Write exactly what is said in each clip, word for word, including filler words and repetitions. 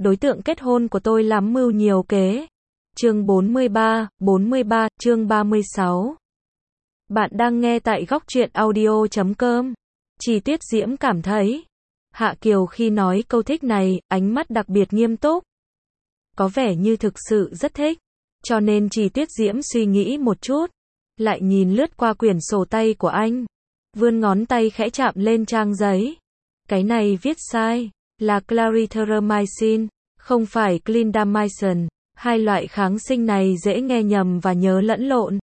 đối tượng kết hôn của tôi lắm mưu nhiều kế. Chương bốn mươi ba, bốn mươi ba, chương ba mươi sáu. Bạn đang nghe tại góc truyện audio chấm com. Chi Tiết Diễm cảm thấy, Hạ Kiều khi nói câu thích này, ánh mắt đặc biệt nghiêm túc. Có vẻ như thực sự rất thích. Cho nên Chi Tiết Diễm suy nghĩ một chút, lại nhìn lướt qua quyển sổ tay của anh. Vươn ngón tay khẽ chạm lên trang giấy. Cái này viết sai, là clarithromycin, không phải clindamycin. Hai loại kháng sinh này dễ nghe nhầm và nhớ lẫn lộn.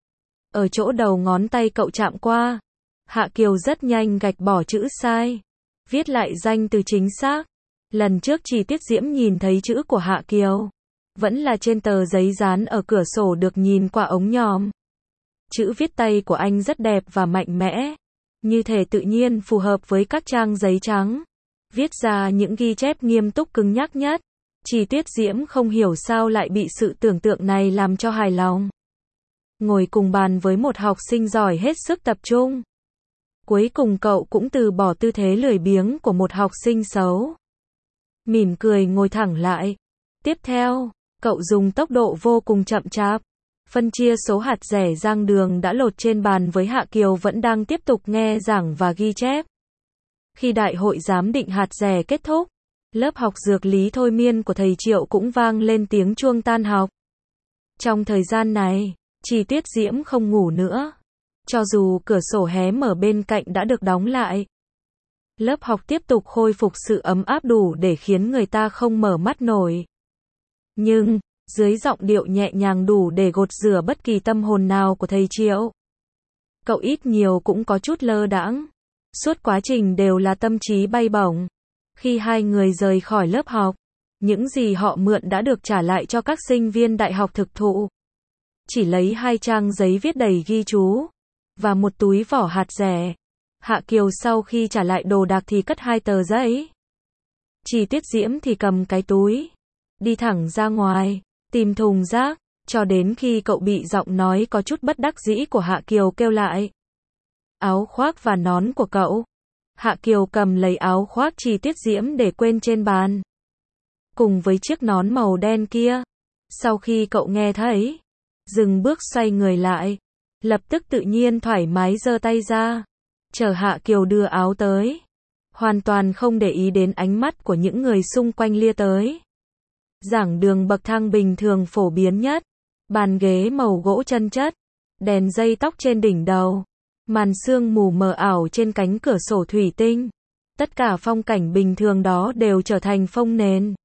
Ở chỗ đầu ngón tay cậu chạm qua, Hạ Kiều rất nhanh gạch bỏ chữ sai, viết lại danh từ chính xác. Lần trước Chi Tiết Diễm nhìn thấy chữ của Hạ Kiều, vẫn là trên tờ giấy dán ở cửa sổ được nhìn qua ống nhòm. Chữ viết tay của anh rất đẹp và mạnh mẽ, như thể tự nhiên phù hợp với các trang giấy trắng. Viết ra những ghi chép nghiêm túc cứng nhắc nhất. Chi Tiết Diễm không hiểu sao lại bị sự tưởng tượng này làm cho hài lòng. Ngồi cùng bàn với một học sinh giỏi hết sức tập trung. Cuối cùng cậu cũng từ bỏ tư thế lười biếng của một học sinh xấu. Mỉm cười ngồi thẳng lại. Tiếp theo, cậu dùng tốc độ vô cùng chậm chạp, phân chia số hạt rẻ rang đường đã lột trên bàn với Hạ Kiều vẫn đang tiếp tục nghe giảng và ghi chép. Khi đại hội giám định hạt rẻ kết thúc, lớp học dược lý thôi miên của thầy Triệu cũng vang lên tiếng chuông tan học. Trong thời gian này, Chi Tiết Diễm không ngủ nữa. Cho dù cửa sổ hé mở bên cạnh đã được đóng lại, lớp học tiếp tục khôi phục sự ấm áp đủ để khiến người ta không mở mắt nổi. Nhưng, dưới giọng điệu nhẹ nhàng đủ để gột rửa bất kỳ tâm hồn nào của thầy Triệu, cậu ít nhiều cũng có chút lơ đãng. Suốt quá trình đều là tâm trí bay bổng. Khi hai người rời khỏi lớp học, những gì họ mượn đã được trả lại cho các sinh viên đại học thực thụ. Chỉ lấy hai trang giấy viết đầy ghi chú, và một túi vỏ hạt rẻ. Hạ Kiều sau khi trả lại đồ đạc thì cất hai tờ giấy. Chi Tiết Diễm thì cầm cái túi, đi thẳng ra ngoài, tìm thùng rác, cho đến khi cậu bị giọng nói có chút bất đắc dĩ của Hạ Kiều kêu lại. Áo khoác và nón của cậu. Hạ Kiều cầm lấy áo khoác Chi Tiết Diễm để quên trên bàn, cùng với chiếc nón màu đen kia. Sau khi cậu nghe thấy, dừng bước xoay người lại, lập tức tự nhiên thoải mái giơ tay ra, chờ Hạ Kiều đưa áo tới, hoàn toàn không để ý đến ánh mắt của những người xung quanh lia tới. Giảng đường bậc thang bình thường phổ biến nhất, bàn ghế màu gỗ chân chất, đèn dây tóc trên đỉnh đầu, màn sương mù mờ ảo trên cánh cửa sổ thủy tinh. Tất cả phong cảnh bình thường đó đều trở thành phông nền,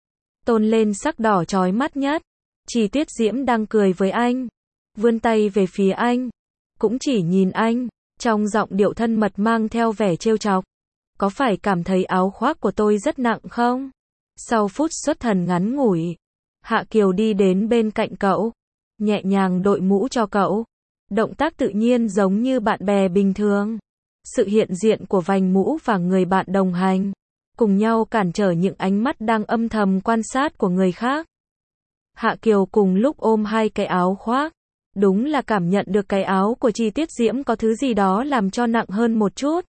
tôn lên sắc đỏ chói mắt nhất. Chi Tiết Diễm đang cười với anh, vươn tay về phía anh, cũng chỉ nhìn anh, trong giọng điệu thân mật mang theo vẻ trêu chọc. Có phải cảm thấy áo khoác của tôi rất nặng không? Sau phút xuất thần ngắn ngủi, Hạ Kiều đi đến bên cạnh cậu, nhẹ nhàng đội mũ cho cậu. Động tác tự nhiên giống như bạn bè bình thường. Sự hiện diện của vành mũ và người bạn đồng hành, cùng nhau cản trở những ánh mắt đang âm thầm quan sát của người khác. Hạ Kiều cùng lúc ôm hai cái áo khoác. Đúng là cảm nhận được cái áo của Chi Tiết Diễm có thứ gì đó làm cho nặng hơn một chút.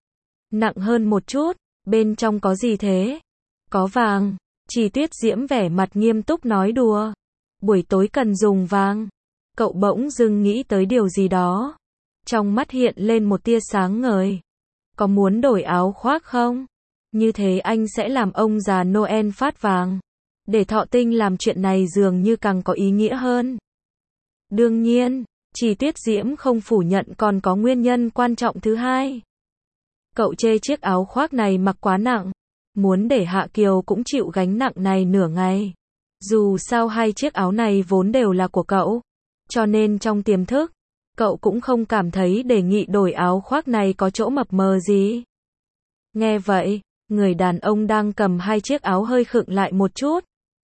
Nặng hơn một chút, bên trong có gì thế? Có vàng. Chi Tiết Diễm vẻ mặt nghiêm túc nói đùa. Buổi tối cần dùng vàng. Cậu bỗng dưng nghĩ tới điều gì đó. Trong mắt hiện lên một tia sáng ngời. Có muốn đổi áo khoác không? Như thế anh sẽ làm ông già Noel phát vàng. Để thọ tinh làm chuyện này dường như càng có ý nghĩa hơn. Đương nhiên, Chi Tiết Diễm không phủ nhận còn có nguyên nhân quan trọng thứ hai. Cậu chê chiếc áo khoác này mặc quá nặng, muốn để Hạ Kiều cũng chịu gánh nặng này nửa ngày. Dù sao hai chiếc áo này vốn đều là của cậu, cho nên trong tiềm thức, cậu cũng không cảm thấy đề nghị đổi áo khoác này có chỗ mập mờ gì. Nghe vậy, người đàn ông đang cầm hai chiếc áo hơi khựng lại một chút,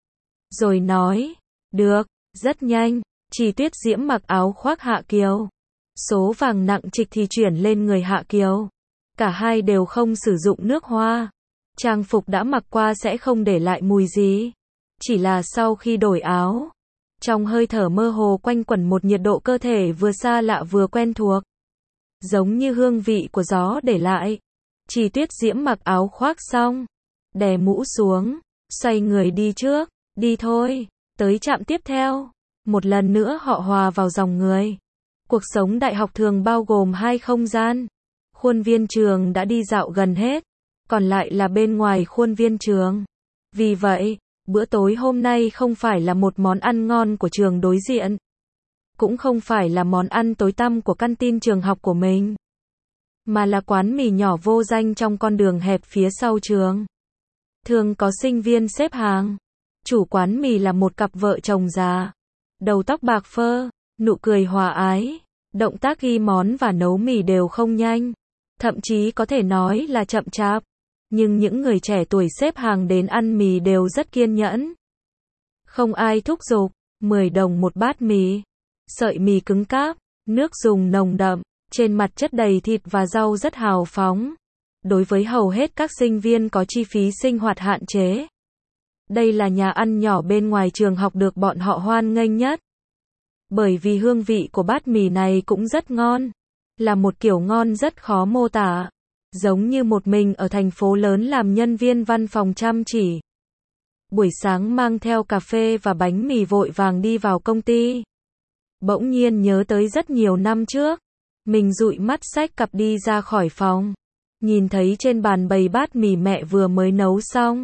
rồi nói, được, rất nhanh. Chi Tiết Diễm mặc áo khoác Hạ Kiều. Số vàng nặng trịch thì chuyển lên người Hạ Kiều. Cả hai đều không sử dụng nước hoa. Trang phục đã mặc qua sẽ không để lại mùi gì. Chỉ là sau khi đổi áo, trong hơi thở mơ hồ quanh quẩn một nhiệt độ cơ thể vừa xa lạ vừa quen thuộc. Giống như hương vị của gió để lại. Chi Tiết Diễm mặc áo khoác xong, đè mũ xuống, xoay người đi trước, đi thôi, tới trạm tiếp theo. Một lần nữa họ hòa vào dòng người. Cuộc sống đại học thường bao gồm hai không gian. Khuôn viên trường đã đi dạo gần hết, còn lại là bên ngoài khuôn viên trường. Vì vậy, bữa tối hôm nay không phải là một món ăn ngon của trường đối diện, cũng không phải là món ăn tối tăm của căn tin trường học của mình, mà là quán mì nhỏ vô danh trong con đường hẹp phía sau trường. Thường có sinh viên xếp hàng. Chủ quán mì là một cặp vợ chồng già, đầu tóc bạc phơ, nụ cười hòa ái, động tác ghi món và nấu mì đều không nhanh, thậm chí có thể nói là chậm chạp. Nhưng những người trẻ tuổi xếp hàng đến ăn mì đều rất kiên nhẫn. Không ai thúc giục, mười đồng một bát mì. Sợi mì cứng cáp, nước dùng nồng đậm, trên mặt chất đầy thịt và rau rất hào phóng. Đối với hầu hết các sinh viên có chi phí sinh hoạt hạn chế, đây là nhà ăn nhỏ bên ngoài trường học được bọn họ hoan nghênh nhất. Bởi vì hương vị của bát mì này cũng rất ngon, là một kiểu ngon rất khó mô tả. Giống như một mình ở thành phố lớn làm nhân viên văn phòng chăm chỉ. Buổi sáng mang theo cà phê và bánh mì vội vàng đi vào công ty. Bỗng nhiên nhớ tới rất nhiều năm trước. Mình dụi mắt xách cặp đi ra khỏi phòng. Nhìn thấy trên bàn bày bát mì mẹ vừa mới nấu xong.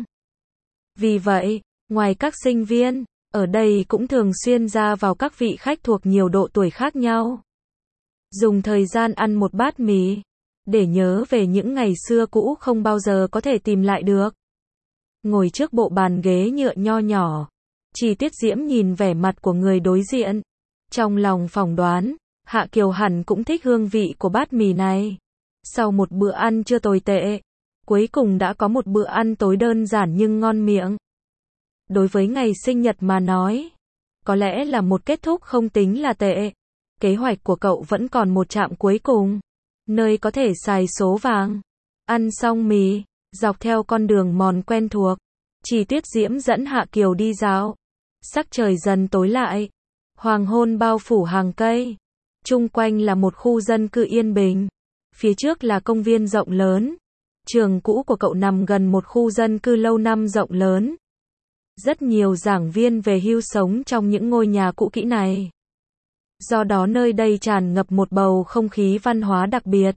Vì vậy, ngoài các sinh viên, ở đây cũng thường xuyên ra vào các vị khách thuộc nhiều độ tuổi khác nhau. Dùng thời gian ăn một bát mì để nhớ về những ngày xưa cũ không bao giờ có thể tìm lại được. Ngồi trước bộ bàn ghế nhựa nho nhỏ, Chi Tiết Diễm nhìn vẻ mặt của người đối diện. Trong lòng phỏng đoán, Hạ Kiều hẳn cũng thích hương vị của bát mì này. Sau một bữa ăn chưa tồi tệ, cuối cùng đã có một bữa ăn tối đơn giản nhưng ngon miệng. Đối với ngày sinh nhật mà nói, có lẽ là một kết thúc không tính là tệ. Kế hoạch của cậu vẫn còn một trạm cuối cùng, nơi có thể xài số vàng. Ăn xong mì, dọc theo con đường mòn quen thuộc, Chi Tiết Diễm dẫn Hạ Kiều đi dạo. Sắc trời dần tối lại, hoàng hôn bao phủ hàng cây. Chung quanh là một khu dân cư yên bình. Phía trước là công viên rộng lớn. Trường cũ của cậu nằm gần một khu dân cư lâu năm rộng lớn. Rất nhiều giảng viên về hưu sống trong những ngôi nhà cũ kỹ này. Do đó nơi đây tràn ngập một bầu không khí văn hóa đặc biệt.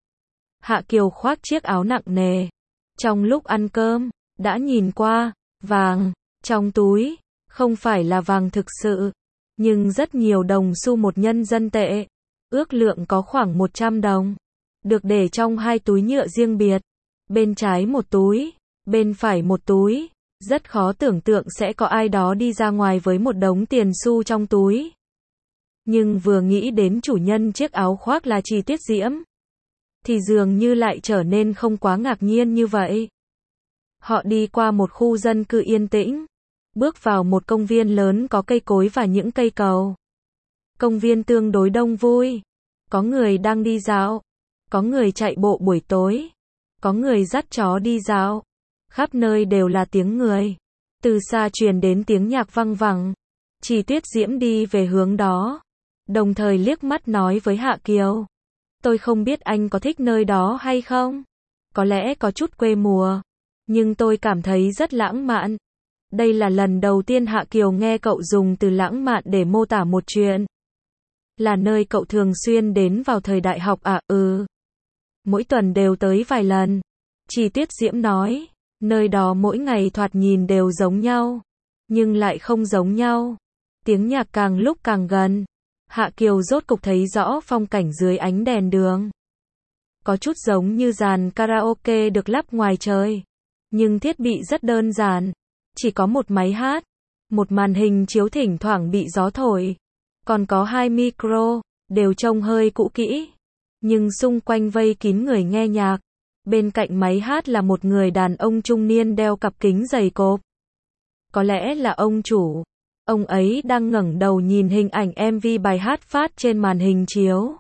Hạ Kiều khoác chiếc áo nặng nề. Trong lúc ăn cơm, đã nhìn qua, vàng, trong túi, không phải là vàng thực sự, nhưng rất nhiều đồng xu một nhân dân tệ. Ước lượng có khoảng một trăm đồng. Được để trong hai túi nhựa riêng biệt. Bên trái một túi, bên phải một túi. Rất khó tưởng tượng sẽ có ai đó đi ra ngoài với một đống tiền xu trong túi. Nhưng vừa nghĩ đến chủ nhân chiếc áo khoác là Chi Tiết Diễm, thì dường như lại trở nên không quá ngạc nhiên như vậy. Họ đi qua một khu dân cư yên tĩnh, bước vào một công viên lớn có cây cối và những cây cầu. Công viên tương đối đông vui. Có người đang đi dạo, có người chạy bộ buổi tối, có người dắt chó đi dạo. Khắp nơi đều là tiếng người. Từ xa truyền đến tiếng nhạc vang vẳng. Chi Tiết Diễm đi về hướng đó, đồng thời liếc mắt nói với Hạ Kiều. Tôi không biết anh có thích nơi đó hay không? Có lẽ có chút quê mùa, nhưng tôi cảm thấy rất lãng mạn. Đây là lần đầu tiên Hạ Kiều nghe cậu dùng từ lãng mạn để mô tả một chuyện. Là nơi cậu thường xuyên đến vào thời đại học à? Ừ. Mỗi tuần đều tới vài lần. Chi Tiết Diễm nói. Nơi đó mỗi ngày thoạt nhìn đều giống nhau, nhưng lại không giống nhau. Tiếng nhạc càng lúc càng gần. Hạ Kiều rốt cục thấy rõ phong cảnh dưới ánh đèn đường. Có chút giống như dàn karaoke được lắp ngoài trời. Nhưng thiết bị rất đơn giản. Chỉ có một máy hát, một màn hình chiếu thỉnh thoảng bị gió thổi. Còn có hai micro, đều trông hơi cũ kỹ. Nhưng xung quanh vây kín người nghe nhạc. Bên cạnh máy hát là một người đàn ông trung niên đeo cặp kính dày cộp. Có lẽ là ông chủ. Ông ấy đang ngẩng đầu nhìn hình ảnh em vê bài hát phát trên màn hình chiếu.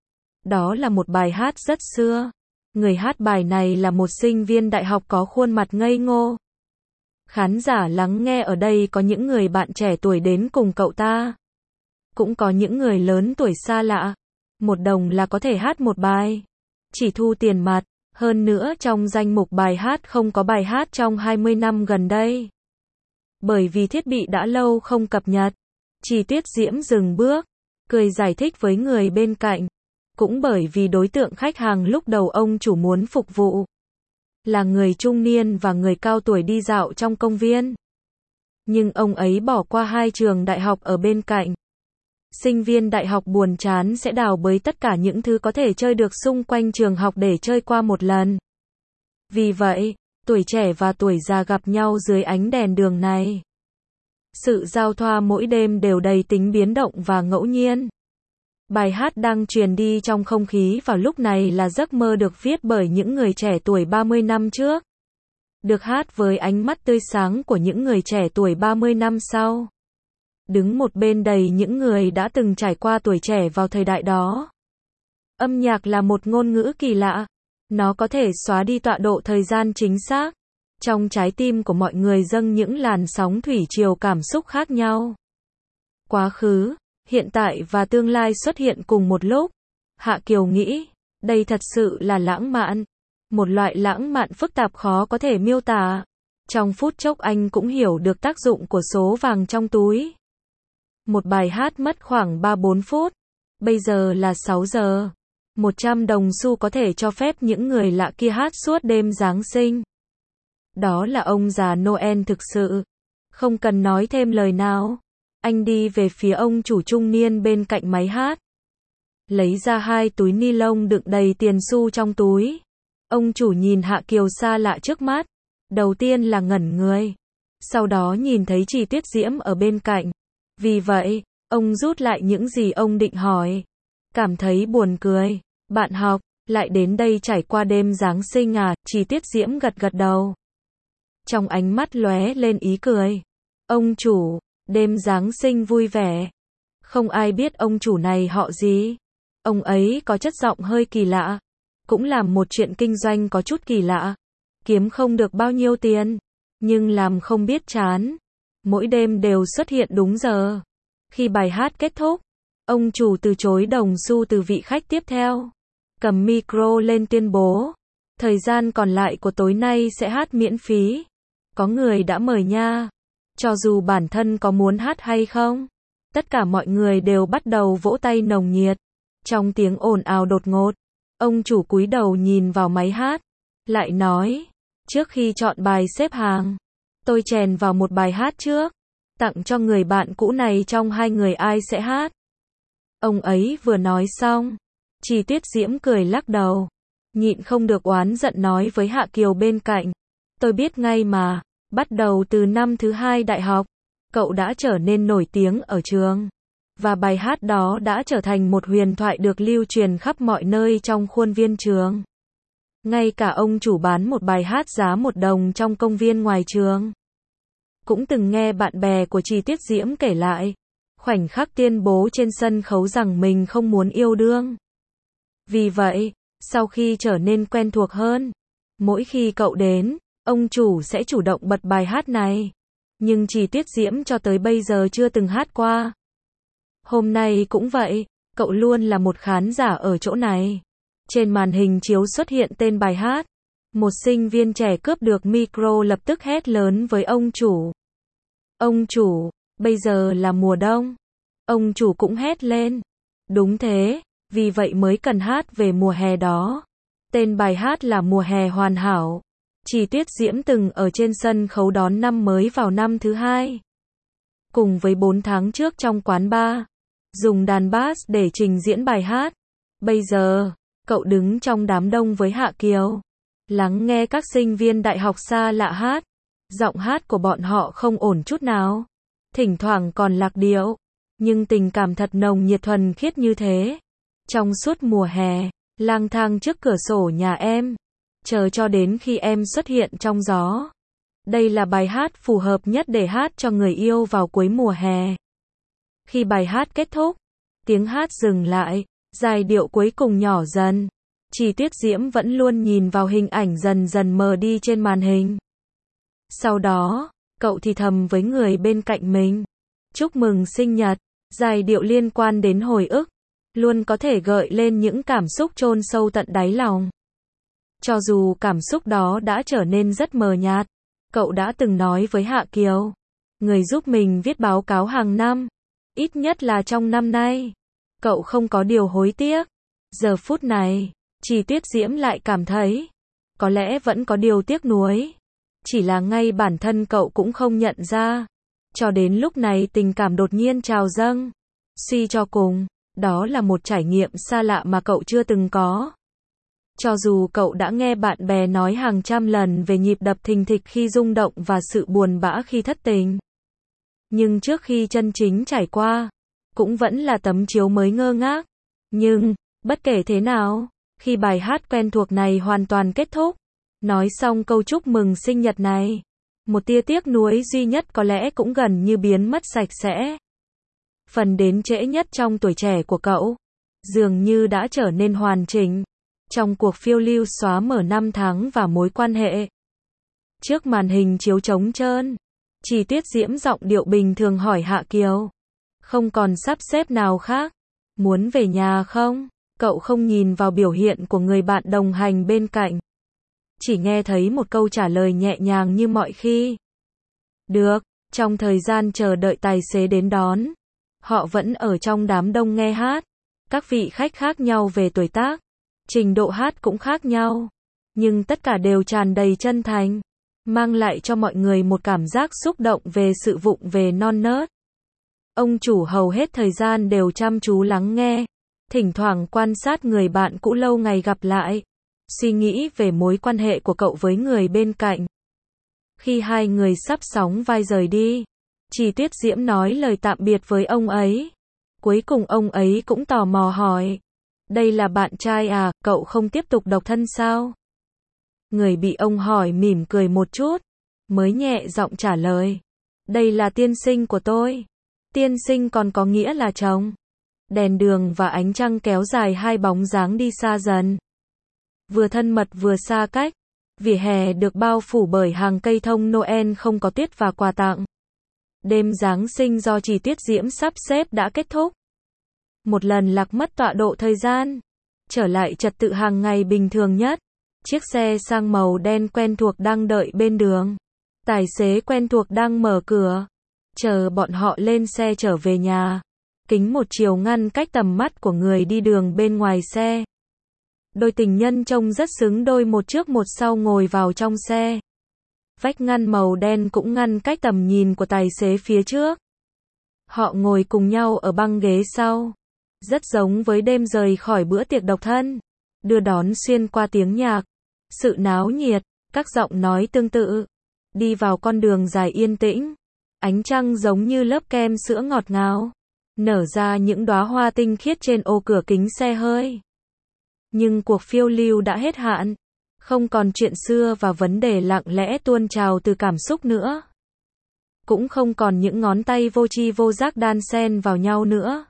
Đó là một bài hát rất xưa. Người hát bài này là một sinh viên đại học có khuôn mặt ngây ngô. Khán giả lắng nghe ở đây có những người bạn trẻ tuổi đến cùng cậu ta. Cũng có những người lớn tuổi xa lạ. Một đồng là có thể hát một bài. Chỉ thu tiền mặt. Hơn nữa trong danh mục bài hát không có bài hát trong hai mươi năm gần đây. Bởi vì thiết bị đã lâu không cập nhật. Chỉ Tuyết Diễm dừng bước, cười giải thích với người bên cạnh. Cũng bởi vì đối tượng khách hàng lúc đầu ông chủ muốn phục vụ là người trung niên và người cao tuổi đi dạo trong công viên. Nhưng ông ấy bỏ qua hai trường đại học ở bên cạnh. Sinh viên đại học buồn chán sẽ đào bới tất cả những thứ có thể chơi được xung quanh trường học để chơi qua một lần. Vì vậy, tuổi trẻ và tuổi già gặp nhau dưới ánh đèn đường này. Sự giao thoa mỗi đêm đều đầy tính biến động và ngẫu nhiên. Bài hát đang truyền đi trong không khí vào lúc này là giấc mơ được viết bởi những người trẻ tuổi ba mươi năm trước. Được hát với ánh mắt tươi sáng của những người trẻ tuổi ba mươi năm sau. Đứng một bên đầy những người đã từng trải qua tuổi trẻ vào thời đại đó. Âm nhạc là một ngôn ngữ kỳ lạ. Nó có thể xóa đi tọa độ thời gian chính xác. Trong trái tim của mọi người dâng những làn sóng thủy triều cảm xúc khác nhau. Quá khứ, hiện tại và tương lai xuất hiện cùng một lúc. Hạ Kiều nghĩ, đây thật sự là lãng mạn. Một loại lãng mạn phức tạp khó có thể miêu tả. Trong phút chốc anh cũng hiểu được tác dụng của số vàng trong túi. Một bài hát mất khoảng ba bốn phút. Bây giờ là sáu giờ. một trăm đồng xu có thể cho phép những người lạ kia hát suốt đêm Giáng sinh. Đó là ông già Noel thực sự. Không cần nói thêm lời nào. Anh đi về phía ông chủ trung niên bên cạnh máy hát. Lấy ra hai túi ni lông đựng đầy tiền xu trong túi. Ông chủ nhìn Hạ Kiều xa lạ trước mắt. Đầu tiên là ngẩn người. Sau đó nhìn thấy Chỉ Tuyết Diễm ở bên cạnh. Vì vậy, ông rút lại những gì ông định hỏi. Cảm thấy buồn cười. Bạn học, lại đến đây trải qua đêm Giáng sinh à? Chỉ Tuyết Diễm gật gật đầu. Trong ánh mắt lóe lên ý cười. Ông chủ, đêm Giáng sinh vui vẻ. Không ai biết ông chủ này họ gì. Ông ấy có chất giọng hơi kỳ lạ. Cũng làm một chuyện kinh doanh có chút kỳ lạ. Kiếm không được bao nhiêu tiền. Nhưng làm không biết chán. Mỗi đêm đều xuất hiện đúng giờ. Khi bài hát kết thúc, ông chủ từ chối đồng xu từ vị khách tiếp theo. Cầm micro lên tuyên bố. Thời gian còn lại của tối nay sẽ hát miễn phí. Có người đã mời nha. Cho dù bản thân có muốn hát hay không. Tất cả mọi người đều bắt đầu vỗ tay nồng nhiệt. Trong tiếng ồn ào đột ngột. Ông chủ cúi đầu nhìn vào máy hát. Lại nói. Trước khi chọn bài xếp hàng. Tôi chèn vào một bài hát trước. Tặng cho người bạn cũ này trong hai người ai sẽ hát. Ông ấy vừa nói xong. Chỉ Tuyết Diễm cười lắc đầu. Nhịn không được oán giận nói với Hạ Kiều bên cạnh. Tôi biết ngay mà. Bắt đầu từ năm thứ hai đại học. Cậu đã trở nên nổi tiếng ở trường. Và bài hát đó đã trở thành một huyền thoại được lưu truyền khắp mọi nơi trong khuôn viên trường. Ngay cả ông chủ bán một bài hát giá một đồng trong công viên ngoài trường. Cũng từng nghe bạn bè của Chỉ Tuyết Diễm kể lại. Khoảnh khắc tuyên bố trên sân khấu rằng mình không muốn yêu đương. Vì vậy, sau khi trở nên quen thuộc hơn, mỗi khi cậu đến, ông chủ sẽ chủ động bật bài hát này. Nhưng Chỉ Tuyết Diễm cho tới bây giờ chưa từng hát qua. Hôm nay cũng vậy, cậu luôn là một khán giả ở chỗ này. Trên màn hình chiếu xuất hiện tên bài hát. Một sinh viên trẻ cướp được micro lập tức hét lớn với ông chủ. Ông chủ, bây giờ là mùa đông. Ông chủ cũng hét lên. Đúng thế, vì vậy mới cần hát về mùa hè đó. Tên bài hát là Mùa hè hoàn hảo. Chỉ Tuyết Diễm từng ở trên sân khấu đón năm mới vào năm thứ hai. Cùng với bốn tháng trước trong quán bar. Dùng đàn bass để trình diễn bài hát. Bây giờ, cậu đứng trong đám đông với Hạ Kiều. Lắng nghe các sinh viên đại học xa lạ hát. Giọng hát của bọn họ không ổn chút nào. Thỉnh thoảng còn lạc điệu. Nhưng tình cảm thật nồng nhiệt thuần khiết như thế. Trong suốt mùa hè, lang thang trước cửa sổ nhà em. Chờ cho đến khi em xuất hiện trong gió. Đây là bài hát phù hợp nhất để hát cho người yêu vào cuối mùa hè. Khi bài hát kết thúc, tiếng hát dừng lại, giai điệu cuối cùng nhỏ dần. Chỉ Tuyết Diễm vẫn luôn nhìn vào hình ảnh dần dần mờ đi trên màn hình. Sau đó, cậu thì thầm với người bên cạnh mình. Chúc mừng sinh nhật, giai điệu liên quan đến hồi ức. Luôn có thể gợi lên những cảm xúc chôn sâu tận đáy lòng. Cho dù cảm xúc đó đã trở nên rất mờ nhạt. Cậu đã từng nói với Hạ Kiều. người giúp mình viết báo cáo hàng năm. Ít nhất là trong năm nay. Cậu không có điều hối tiếc. Giờ phút này, Chỉ Tuyết Diễm lại cảm thấy, có lẽ vẫn có điều tiếc nuối. Chỉ là ngay bản thân cậu cũng không nhận ra. Cho đến lúc này tình cảm đột nhiên trào dâng. Suy cho cùng, đó là một trải nghiệm xa lạ mà cậu chưa từng có. Cho dù cậu đã nghe bạn bè nói hàng trăm lần về nhịp đập thình thịch khi rung động và sự buồn bã khi thất tình. Nhưng trước khi chân chính trải qua, cũng vẫn là tấm chiếu mới ngơ ngác. Nhưng, bất kể thế nào, khi bài hát quen thuộc này hoàn toàn kết thúc, nói xong câu chúc mừng sinh nhật này, một tia tiếc nuối duy nhất có lẽ cũng gần như biến mất sạch sẽ. Phần đến trễ nhất trong tuổi trẻ của cậu, dường như đã trở nên hoàn chỉnh, trong cuộc phiêu lưu xóa mở năm tháng và mối quan hệ. Trước màn hình chiếu trống trơn, Chỉ Tuyết Diễm giọng điệu bình thường hỏi Hạ Kiều. Không còn sắp xếp nào khác? Muốn về nhà không? Cậu không nhìn vào biểu hiện của người bạn đồng hành bên cạnh. Chỉ nghe thấy một câu trả lời nhẹ nhàng như mọi khi. Được, trong thời gian chờ đợi tài xế đến đón, họ vẫn ở trong đám đông nghe hát. Các vị khách khác nhau về tuổi tác, trình độ hát cũng khác nhau, nhưng tất cả đều tràn đầy chân thành, mang lại cho mọi người một cảm giác xúc động về sự vụng về non nớt. Ông chủ hầu hết thời gian đều chăm chú lắng nghe, thỉnh thoảng quan sát người bạn cũ lâu ngày gặp lại, suy nghĩ về mối quan hệ của cậu với người bên cạnh. Khi hai người sắp sóng vai rời đi, Chỉ Tuyết Diễm nói lời tạm biệt với ông ấy. Cuối cùng ông ấy cũng tò mò hỏi, đây là bạn trai à, cậu không tiếp tục độc thân sao? Người bị ông hỏi mỉm cười một chút, mới nhẹ giọng trả lời, đây là tiên sinh của tôi. Tiên sinh còn có nghĩa là chồng. Đèn đường và ánh trăng kéo dài hai bóng dáng đi xa dần. Vừa thân mật vừa xa cách, vỉa hè được bao phủ bởi hàng cây thông Noel không có tuyết và quà tặng. Đêm Giáng sinh do Chỉ Tuyết Diễm sắp xếp đã kết thúc. Một lần lạc mất tọa độ thời gian, trở lại trật tự hàng ngày bình thường nhất. Chiếc xe sang màu đen quen thuộc đang đợi bên đường. Tài xế quen thuộc đang mở cửa, chờ bọn họ lên xe trở về nhà. Kính một chiều ngăn cách tầm mắt của người đi đường bên ngoài xe. Đôi tình nhân trông rất xứng đôi một trước một sau ngồi vào trong xe. Vách ngăn màu đen cũng ngăn cách tầm nhìn của tài xế phía trước. Họ ngồi cùng nhau ở băng ghế sau. Rất giống với đêm rời khỏi bữa tiệc độc thân. Đưa đón xuyên qua tiếng nhạc, sự náo nhiệt, các giọng nói tương tự. Đi vào con đường dài yên tĩnh. Ánh trăng giống như lớp kem sữa ngọt ngào, nở ra những đóa hoa tinh khiết trên ô cửa kính xe hơi. Nhưng cuộc phiêu lưu đã hết hạn. Không còn chuyện xưa và vấn đề lặng lẽ tuôn trào từ cảm xúc nữa. Cũng không còn những ngón tay vô tri vô giác đan xen vào nhau nữa.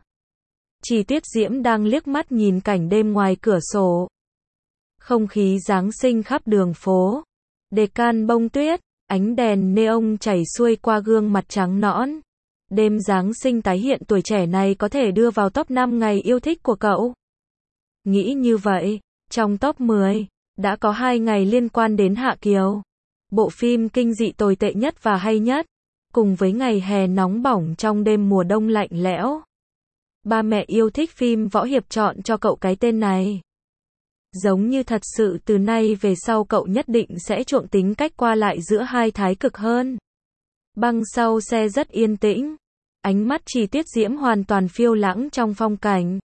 Chỉ Tuyết Diễm đang liếc mắt nhìn cảnh đêm ngoài cửa sổ. Không khí Giáng sinh khắp đường phố. Đề can bông tuyết, ánh đèn neon chảy xuôi qua gương mặt trắng nõn. Đêm Giáng sinh tái hiện tuổi trẻ này có thể đưa vào top năm ngày yêu thích của cậu. Nghĩ như vậy, trong top mười, đã có hai ngày liên quan đến Hạ Kiều. Bộ phim kinh dị tồi tệ nhất và hay nhất, cùng với ngày hè nóng bỏng trong đêm mùa đông lạnh lẽo. Ba mẹ yêu thích phim võ hiệp chọn cho cậu cái tên này. Giống như thật sự từ nay về sau cậu nhất định sẽ chuộng tính cách qua lại giữa hai thái cực hơn. Băng sau xe rất yên tĩnh. Ánh mắt Chỉ Tuyết Diễm hoàn toàn phiêu lãng trong phong cảnh.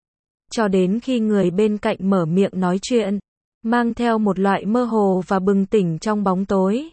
Cho đến khi người bên cạnh mở miệng nói chuyện, mang theo một loại mơ hồ và bừng tỉnh trong bóng tối.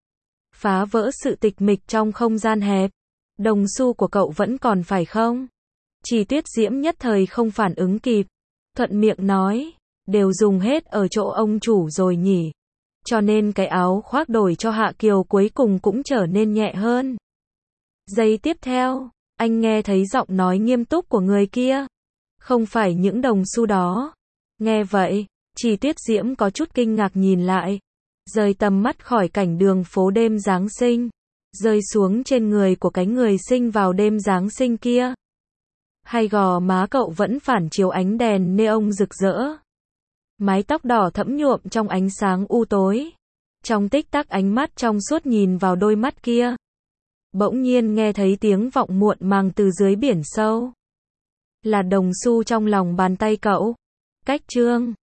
Phá vỡ sự tịch mịch trong không gian hẹp. Đồng xu của cậu vẫn còn phải không? Chỉ Tuyết Diễm nhất thời không phản ứng kịp. Thuận miệng nói, đều dùng hết ở chỗ ông chủ rồi nhỉ. Cho nên cái áo khoác đổi cho Hạ Kiều cuối cùng cũng trở nên nhẹ hơn. Giây tiếp theo, anh nghe thấy giọng nói nghiêm túc của người kia. Không phải những đồng xu đó. Nghe vậy, Chỉ Tuyết Diễm có chút kinh ngạc nhìn lại. Rời tầm mắt khỏi cảnh đường phố đêm Giáng sinh. Rơi xuống trên người của cái người sinh vào đêm Giáng sinh kia. Hai gò má cậu vẫn phản chiếu ánh đèn neon rực rỡ. Mái tóc đỏ thẫm nhuộm trong ánh sáng u tối. Trong tích tắc ánh mắt trong suốt nhìn vào đôi mắt kia. Bỗng nhiên nghe thấy tiếng vọng muộn màng từ dưới biển sâu. Là đồng xu trong lòng bàn tay cậu. Cách chương